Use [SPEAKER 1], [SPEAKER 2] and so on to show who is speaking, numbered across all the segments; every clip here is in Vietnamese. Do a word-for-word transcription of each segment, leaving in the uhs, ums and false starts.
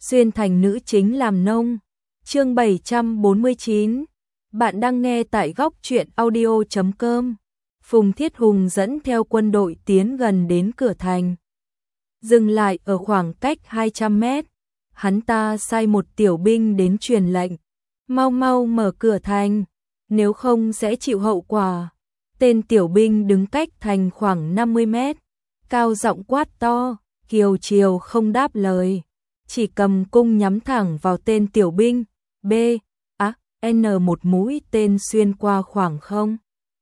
[SPEAKER 1] xuyên thành nữ chính làm nông. Chương bảy trăm bốn mươi chín. Bạn đang nghe tại góc truyện audio chấm com. Phùng Thiết Hùng dẫn theo quân đội tiến gần đến cửa thành. Dừng lại ở khoảng cách hai trăm mét. Hắn ta sai một tiểu binh đến truyền lệnh. Mau mau mở cửa thành, nếu không sẽ chịu hậu quả. Tên tiểu binh đứng cách thành khoảng năm mươi mét. Cao giọng quát to, Kiều Triều không đáp lời. Chỉ cầm cung nhắm thẳng vào tên tiểu binh. B. A. N một mũi tên xuyên qua khoảng không.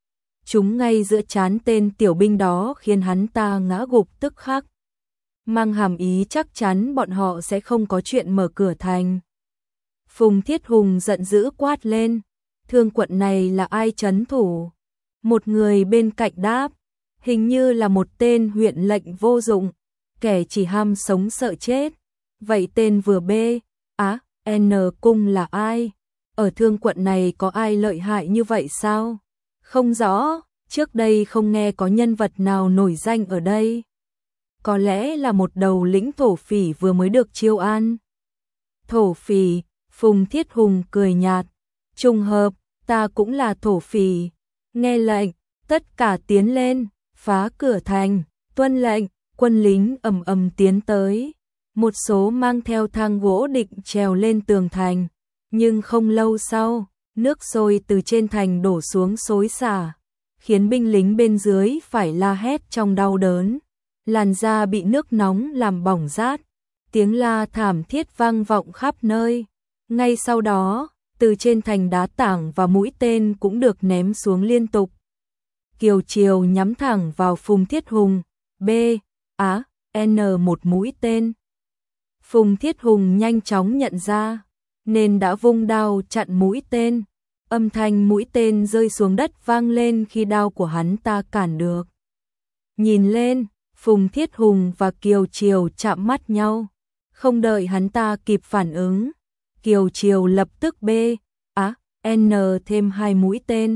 [SPEAKER 1] Chúng ngay giữa trán tên tiểu binh đó khiến hắn ta ngã gục tức khắc. Mang hàm ý chắc chắn bọn họ sẽ không có chuyện mở cửa thành. Phùng Thiết Hùng giận dữ quát lên, Thương quận này là ai trấn thủ? Một người bên cạnh đáp, hình như là một tên huyện lệnh vô dụng, kẻ chỉ ham sống sợ chết. Vậy tên vừa B, Á, N cung là ai? Ở Thương quận này có ai lợi hại như vậy sao? Không rõ, trước đây không nghe có nhân vật nào nổi danh ở đây. Có lẽ là một đầu lĩnh thổ phỉ vừa mới được chiêu an. Thổ phỉ, Phùng Thiết Hùng cười nhạt, trùng hợp, ta cũng là thổ phỉ. Nghe lệnh, tất cả tiến lên, phá cửa thành, tuân lệnh, quân lính ầm ầm tiến tới. Một số mang theo thang gỗ định trèo lên tường thành, nhưng không lâu sau, nước sôi từ trên thành đổ xuống xối xả, khiến binh lính bên dưới phải la hét trong đau đớn. Làn da bị nước nóng làm bỏng rát, tiếng la thảm thiết vang vọng khắp nơi. Ngay sau đó, từ trên thành đá tảng và mũi tên cũng được ném xuống liên tục. Kiều Triều nhắm thẳng vào Phùng Thiết Hùng, B, Á, N một mũi tên. Phùng Thiết Hùng nhanh chóng nhận ra, nên đã vung đao chặn mũi tên. Âm thanh mũi tên rơi xuống đất vang lên khi đao của hắn ta cản được. Nhìn lên, Phùng Thiết Hùng và Kiều Triều chạm mắt nhau. Không đợi hắn ta kịp phản ứng, Kiều Triều lập tức B, Á, N thêm hai mũi tên.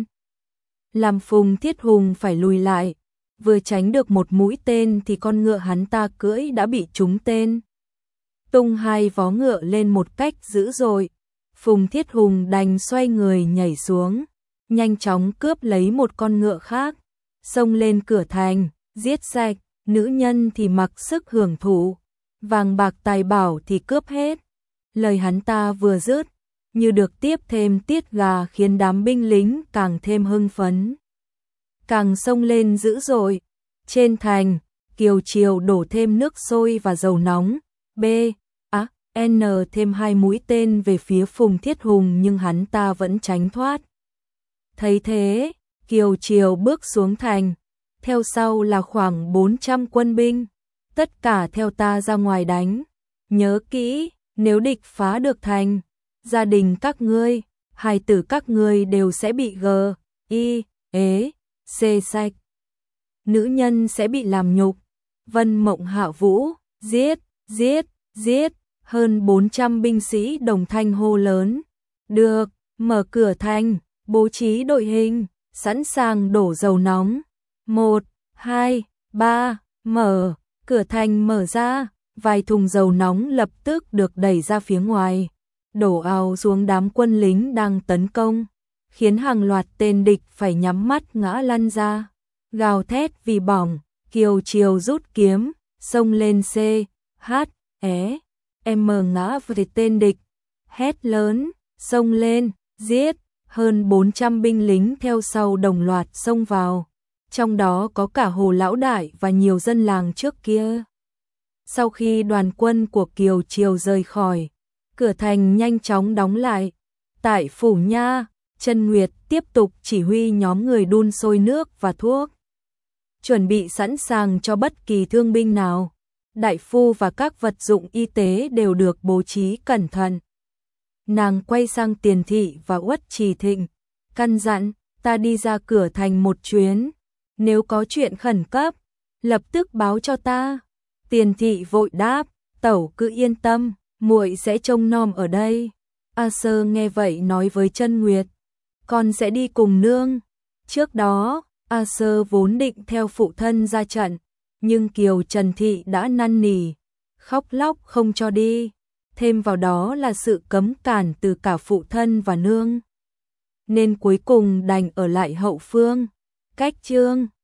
[SPEAKER 1] Làm Phùng Thiết Hùng phải lùi lại. Vừa tránh được một mũi tên thì con ngựa hắn ta cưỡi đã bị trúng tên. Tung hai vó ngựa lên một cách dữ dội. Phùng Thiết Hùng đành xoay người nhảy xuống, nhanh chóng cướp lấy một con ngựa khác, xông lên cửa thành, giết sạch. Nữ nhân thì mặc sức hưởng thụ, vàng bạc tài bảo thì cướp hết. Lời hắn ta vừa dứt, như được tiếp thêm tiết gà khiến đám binh lính càng thêm hưng phấn. Càng xông lên dữ dội. Trên thành, Kiều Triều đổ thêm nước sôi và dầu nóng. B, A, N thêm hai mũi tên về phía Phùng Thiết Hùng nhưng hắn ta vẫn tránh thoát. Thấy thế, Kiều Triều bước xuống thành. Theo sau là khoảng bốn trăm quân binh, tất cả theo ta ra ngoài đánh. Nhớ kỹ, nếu địch phá được thành, gia đình các ngươi, hài tử các ngươi đều sẽ bị g, y, ế, c sạch. Nữ nhân sẽ bị làm nhục. Vân Mộng Hạ Vũ, giết, giết, giết, hơn bốn trăm binh sĩ đồng thanh hô lớn. Được, mở cửa thành, bố trí đội hình, sẵn sàng đổ dầu nóng. Một, hai, ba, mở, cửa thành mở ra, vài thùng dầu nóng lập tức được đẩy ra phía ngoài, đổ ào xuống đám quân lính đang tấn công, khiến hàng loạt tên địch phải nhắm mắt ngã lăn ra. Gào thét vì bỏng, Kiều Triều rút kiếm, xông lên C, H, E, M ngã về tên địch, hét lớn, xông lên, giết, hơn bốn trăm binh lính theo sau đồng loạt xông vào. Trong đó có cả Hồ Lão Đại và nhiều dân làng trước kia. Sau khi đoàn quân của Kiều Triều rời khỏi, cửa thành nhanh chóng đóng lại. Tại Phủ Nha, Chân Nguyệt tiếp tục chỉ huy nhóm người đun sôi nước và thuốc, chuẩn bị sẵn sàng cho bất kỳ thương binh nào. Đại phu và các vật dụng y tế đều được bố trí cẩn thận. Nàng quay sang Tiền Thị và Uất Trì Thịnh, căn dặn, ta đi ra cửa thành một chuyến. Nếu có chuyện khẩn cấp, lập tức báo cho ta. Tiền Thị vội đáp, tẩu cứ yên tâm, muội sẽ trông nom ở đây. A Sơ nghe vậy nói với Chân Nguyệt, con sẽ đi cùng nương. Trước đó, A Sơ vốn định theo phụ thân ra trận, nhưng Kiều Trần Thị đã năn nỉ, khóc lóc không cho đi. thêm vào đó là sự cấm cản từ cả phụ thân và nương. Nên cuối cùng đành ở lại hậu phương. Cách chương